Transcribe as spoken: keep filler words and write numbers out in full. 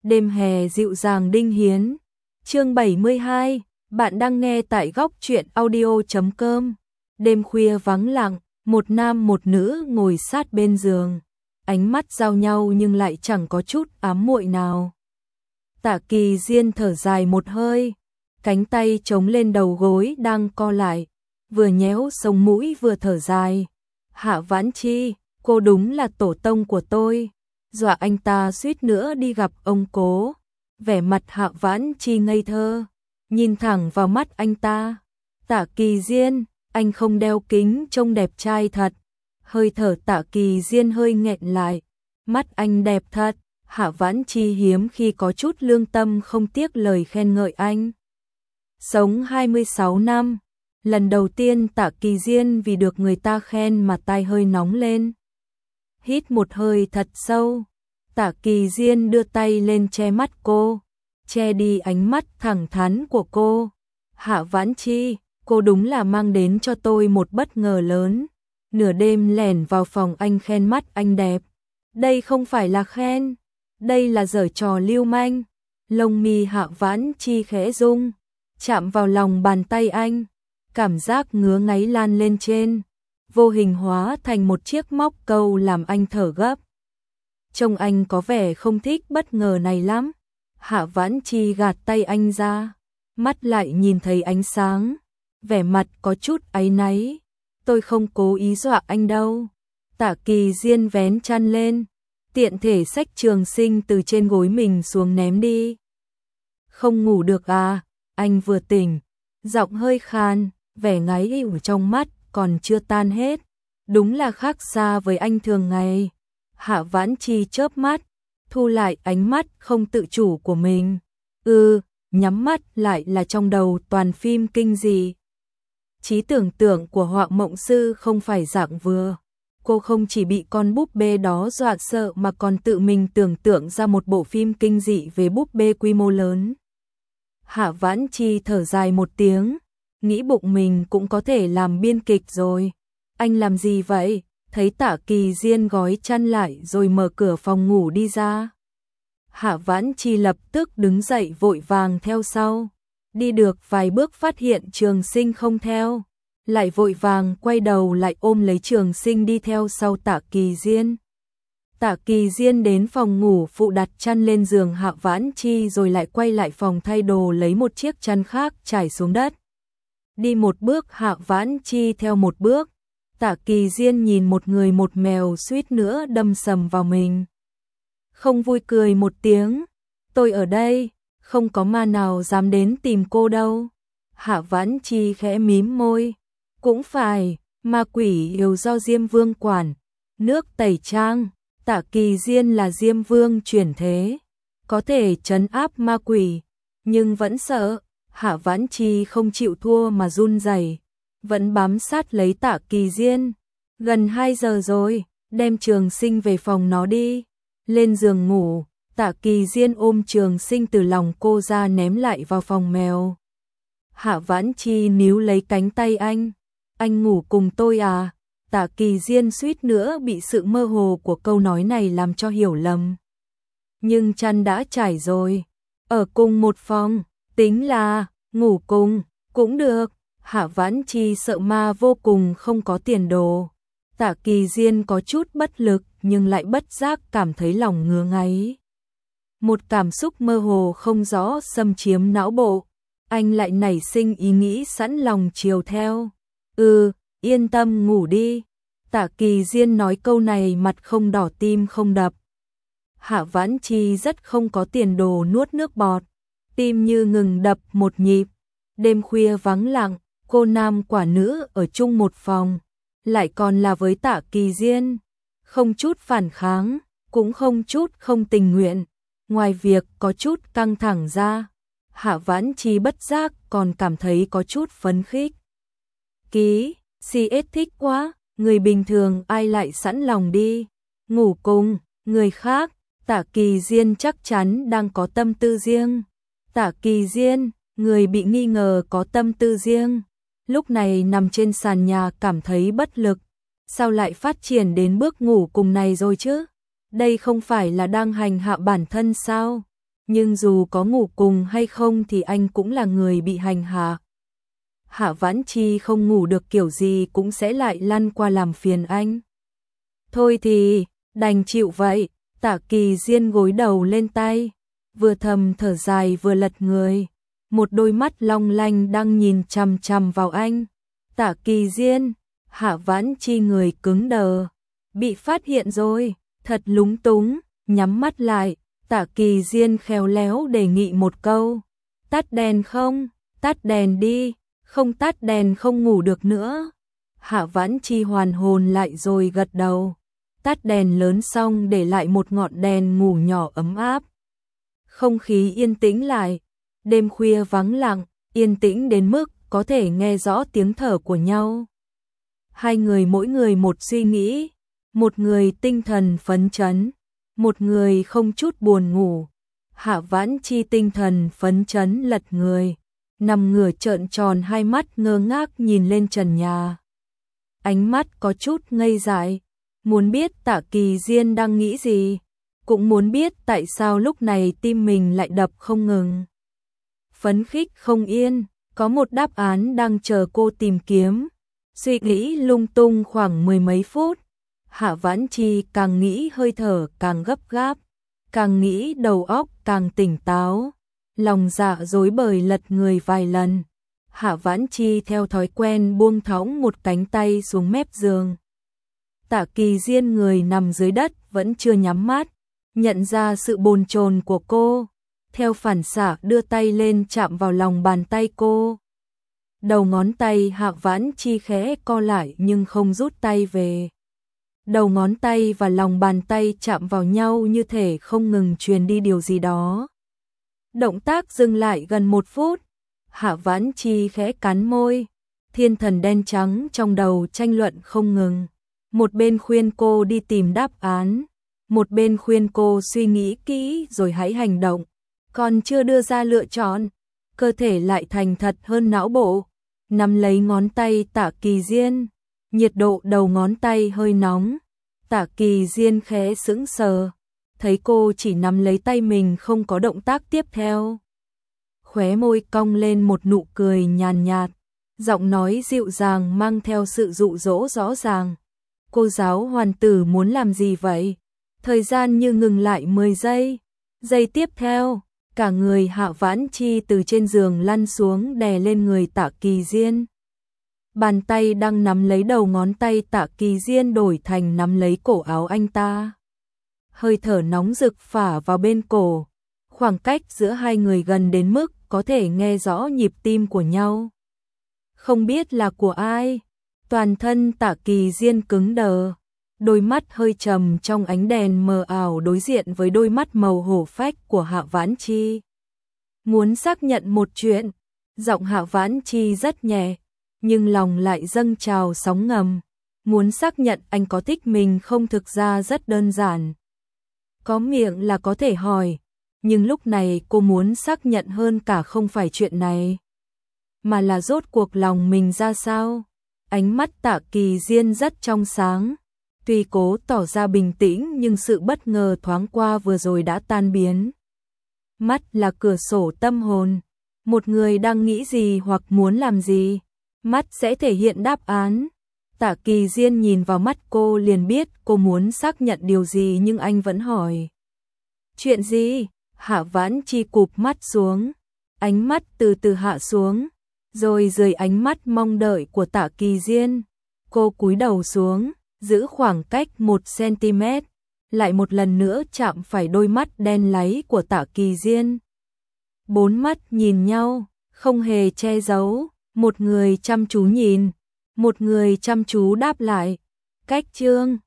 Đêm hè dịu dàng Đinh Hiến. Chương bảy mươi hai, bạn đang nghe tại góc truyện audio chấm com. Đêm khuya vắng lặng, một nam một nữ ngồi sát bên giường, ánh mắt giao nhau nhưng lại chẳng có chút ám muội nào. Tạ Kỳ Diên thở dài một hơi, cánh tay chống lên đầu gối đang co lại, vừa nhéo sống mũi vừa thở dài. Hạ Vãn Chi, cô đúng là tổ tông của tôi, dọa anh ta suýt nữa đi gặp ông cố. Vẻ mặt Hạ Vãn Chi ngây thơ, nhìn thẳng vào mắt anh ta. Tạ Kỳ Diên, anh không đeo kính trông đẹp trai thật. Hơi thở Tạ Kỳ Diên hơi nghẹn lại, mắt anh đẹp thật. Hạ Vãn Chi hiếm khi có chút lương tâm không tiếc lời khen ngợi anh. Sống hai mươi sáu năm, lần đầu tiên Tạ Kỳ Diên vì được người ta khen mà tai hơi nóng lên. Hít một hơi thật sâu, Tạ Kỳ Diên đưa tay lên che mắt cô, che đi ánh mắt thẳng thắn của cô. Hạ Vãn Chi, cô đúng là mang đến cho tôi một bất ngờ lớn. Nửa đêm lẻn vào phòng anh khen mắt anh đẹp. Đây không phải là khen, đây là giở trò lưu manh. Lông mi Hạ Vãn Chi khẽ rung, chạm vào lòng bàn tay anh, cảm giác ngứa ngáy lan lên trên, vô hình hóa thành một chiếc móc câu làm anh thở gấp. Trông anh có vẻ không thích bất ngờ này lắm. Hạ Vãn Chi gạt tay anh ra, mắt lại nhìn thấy ánh sáng, vẻ mặt có chút áy náy. Tôi không cố ý dọa anh đâu. Tạ Kỳ Diên vén chăn lên, tiện thể xách Trường Sinh từ trên gối mình xuống ném đi. Không ngủ được à? Anh vừa tỉnh, giọng hơi khan, vẻ ngáy ỉu trong mắt còn chưa tan hết. Đúng là khác xa với anh thường ngày. Hạ Vãn Chi chớp mắt, thu lại ánh mắt không tự chủ của mình. Ừ, nhắm mắt lại là trong đầu toàn phim kinh dị. Trí tưởng tượng của Họa Mộng Sư không phải dạng vừa. Cô không chỉ bị con búp bê đó dọa sợ mà còn tự mình tưởng tượng ra một bộ phim kinh dị về búp bê quy mô lớn. Hạ Vãn Chi thở dài một tiếng, nghĩ bụng mình cũng có thể làm biên kịch rồi. Anh làm gì vậy? Thấy Tạ Kỳ Diên gói chăn lại rồi mở cửa phòng ngủ đi ra. Hạ Vãn Chi lập tức đứng dậy vội vàng theo sau. Đi được vài bước phát hiện Trường Sinh không theo, lại vội vàng quay đầu lại ôm lấy Trường Sinh đi theo sau Tạ Kỳ Diên. Tạ Kỳ Diên đến phòng ngủ phụ đặt chăn lên giường Hạ Vãn Chi rồi lại quay lại phòng thay đồ lấy một chiếc chăn khác trải xuống đất. Đi một bước Hạ Vãn Chi theo một bước. Tạ Kỳ Diên nhìn một người một mèo suýt nữa đâm sầm vào mình. Không vui cười một tiếng. Tôi ở đây, không có ma nào dám đến tìm cô đâu. Hạ Vãn Chi khẽ mím môi. Cũng phải, ma quỷ yêu do Diêm Vương quản. Nước tẩy trang, Tạ Kỳ Diên là Diêm Vương chuyển thế, có thể trấn áp ma quỷ, nhưng vẫn sợ. Hạ Vãn Chi không chịu thua mà run rẩy, vẫn bám sát lấy Tạ Kỳ Diên. Gần hai giờ rồi, đem Trường Sinh về phòng nó đi. Lên giường ngủ, Tạ Kỳ Diên ôm Trường Sinh từ lòng cô ra ném lại vào phòng mèo. Hạ Vãn Chi níu lấy cánh tay anh. Anh ngủ cùng tôi à? Tạ Kỳ Diên suýt nữa bị sự mơ hồ của câu nói này làm cho hiểu lầm. Nhưng chăn đã trải rồi. Ở cùng một phòng, tính là ngủ cùng, cũng được. Hạ Vãn Chi sợ ma vô cùng không có tiền đồ. Tạ Kỳ Diên có chút bất lực nhưng lại bất giác cảm thấy lòng ngứa ngáy. Một cảm xúc mơ hồ không rõ xâm chiếm não bộ. Anh lại nảy sinh ý nghĩ sẵn lòng chiều theo. Ừ, yên tâm ngủ đi. Tạ Kỳ Diên nói câu này mặt không đỏ tim không đập. Hạ Vãn Chi rất không có tiền đồ nuốt nước bọt. Tim như ngừng đập một nhịp. Đêm khuya vắng lặng, cô nam quả nữ ở chung một phòng, lại còn là với Tạ Kỳ Diên. Không chút phản kháng, cũng không chút không tình nguyện. Ngoài việc có chút căng thẳng ra, Hạ Vãn Chi bất giác còn cảm thấy có chút phấn khích. Ký, xê ét thích quá, người bình thường ai lại sẵn lòng đi ngủ cùng người khác. Tạ Kỳ Diên chắc chắn đang có tâm tư riêng. Tạ Kỳ Diên, người bị nghi ngờ có tâm tư riêng, lúc này nằm trên sàn nhà cảm thấy bất lực. Sao lại phát triển đến bước ngủ cùng này rồi chứ? Đây không phải là đang hành hạ bản thân sao? nhưng dù có ngủ cùng hay không thì anh cũng là người bị hành hạ. Hạ Vãn Chi không ngủ được kiểu gì cũng sẽ lại lăn qua làm phiền anh. Thôi thì, đành chịu vậy. Tạ Kỳ Diên gối đầu lên tay, vừa thầm thở dài vừa lật người. Một đôi mắt long lanh đang nhìn chằm chằm vào anh. Tạ Kỳ Diên, Hạ Vãn Chi người cứng đờ. Bị phát hiện rồi, thật lúng túng, nhắm mắt lại. Tạ Kỳ Diên khéo léo đề nghị một câu. Tắt đèn không? Tắt đèn đi, không tắt đèn không ngủ được nữa. Hạ Vãn Chi hoàn hồn lại rồi gật đầu. Tắt đèn lớn xong để lại một ngọn đèn ngủ nhỏ ấm áp. Không khí yên tĩnh lại, đêm khuya vắng lặng, yên tĩnh đến mức có thể nghe rõ tiếng thở của nhau. Hai người mỗi người một suy nghĩ, một người tinh thần phấn chấn, một người không chút buồn ngủ. Hạ Vãn Chi tinh thần phấn chấn lật người, nằm ngửa trợn tròn hai mắt ngơ ngác nhìn lên trần nhà. Ánh mắt có chút ngây dại, muốn biết Tạ Kỳ Diên đang nghĩ gì, cũng muốn biết tại sao lúc này tim mình lại đập không ngừng. Phấn khích không yên, có một đáp án đang chờ cô tìm kiếm. Suy nghĩ lung tung khoảng mười mấy phút, Hạ Vãn Chi càng nghĩ hơi thở càng gấp gáp, càng nghĩ đầu óc càng tỉnh táo, lòng dạ rối bời lật người vài lần. Hạ Vãn Chi theo thói quen buông thõng một cánh tay xuống mép giường. Tạ Kỳ Diên người nằm dưới đất vẫn chưa nhắm mắt, nhận ra sự bồn chồn của cô, theo phản xạ đưa tay lên chạm vào lòng bàn tay cô. Đầu ngón tay Hạ Vãn Chi khẽ co lại nhưng không rút tay về. Đầu ngón tay và lòng bàn tay chạm vào nhau như thể không ngừng truyền đi điều gì đó. Động tác dừng lại gần một phút, Hạ Vãn Chi khẽ cắn môi, thiên thần đen trắng trong đầu tranh luận không ngừng. Một bên khuyên cô đi tìm đáp án, một bên khuyên cô suy nghĩ kỹ rồi hãy hành động. Còn chưa đưa ra lựa chọn, cơ thể lại thành thật hơn não bộ. Nắm lấy ngón tay Tạ Kỳ Diên, nhiệt độ đầu ngón tay hơi nóng. Tạ Kỳ Diên khẽ sững sờ, thấy cô chỉ nắm lấy tay mình không có động tác tiếp theo. Khóe môi cong lên một nụ cười nhàn nhạt, giọng nói dịu dàng mang theo sự dụ dỗ rõ ràng. Cô giáo hoàn tử muốn làm gì vậy? Thời gian như ngừng lại mười giây. Giây tiếp theo, cả người Hạ Vãn Chi từ trên giường lăn xuống đè lên người Tạ Kỳ Diên. Bàn tay đang nắm lấy đầu ngón tay Tạ Kỳ Diên đổi thành nắm lấy cổ áo anh ta. Hơi thở nóng rực phả vào bên cổ, khoảng cách giữa hai người gần đến mức có thể nghe rõ nhịp tim của nhau. Không biết là của ai, toàn thân Tạ Kỳ Diên cứng đờ, đôi mắt hơi trầm trong ánh đèn mờ ảo đối diện với đôi mắt màu hổ phách của Hạ Vãn Chi. Muốn xác nhận một chuyện, giọng Hạ Vãn Chi rất nhẹ, nhưng lòng lại dâng trào sóng ngầm. Muốn xác nhận anh có thích mình không thực ra rất đơn giản. Có miệng là có thể hỏi, nhưng lúc này cô muốn xác nhận hơn cả không phải chuyện này, mà là rốt cuộc lòng mình ra sao. Ánh mắt Tạ Kỳ Diên rất trong sáng, tuy cố tỏ ra bình tĩnh nhưng sự bất ngờ thoáng qua vừa rồi đã tan biến. Mắt là cửa sổ tâm hồn, một người đang nghĩ gì hoặc muốn làm gì, mắt sẽ thể hiện đáp án. Tạ Kỳ Diên nhìn vào mắt cô liền biết cô muốn xác nhận điều gì nhưng anh vẫn hỏi. Chuyện gì? Hạ Vãn Chi cụp mắt xuống, ánh mắt từ từ hạ xuống, rồi dưới ánh mắt mong đợi của Tạ Kỳ Diên, cô cúi đầu xuống, giữ khoảng cách một xăng-ti-mét, lại một lần nữa chạm phải đôi mắt đen láy của Tạ Kỳ Diên. Bốn mắt nhìn nhau, không hề che giấu, một người chăm chú nhìn, một người chăm chú đáp lại. Cách chương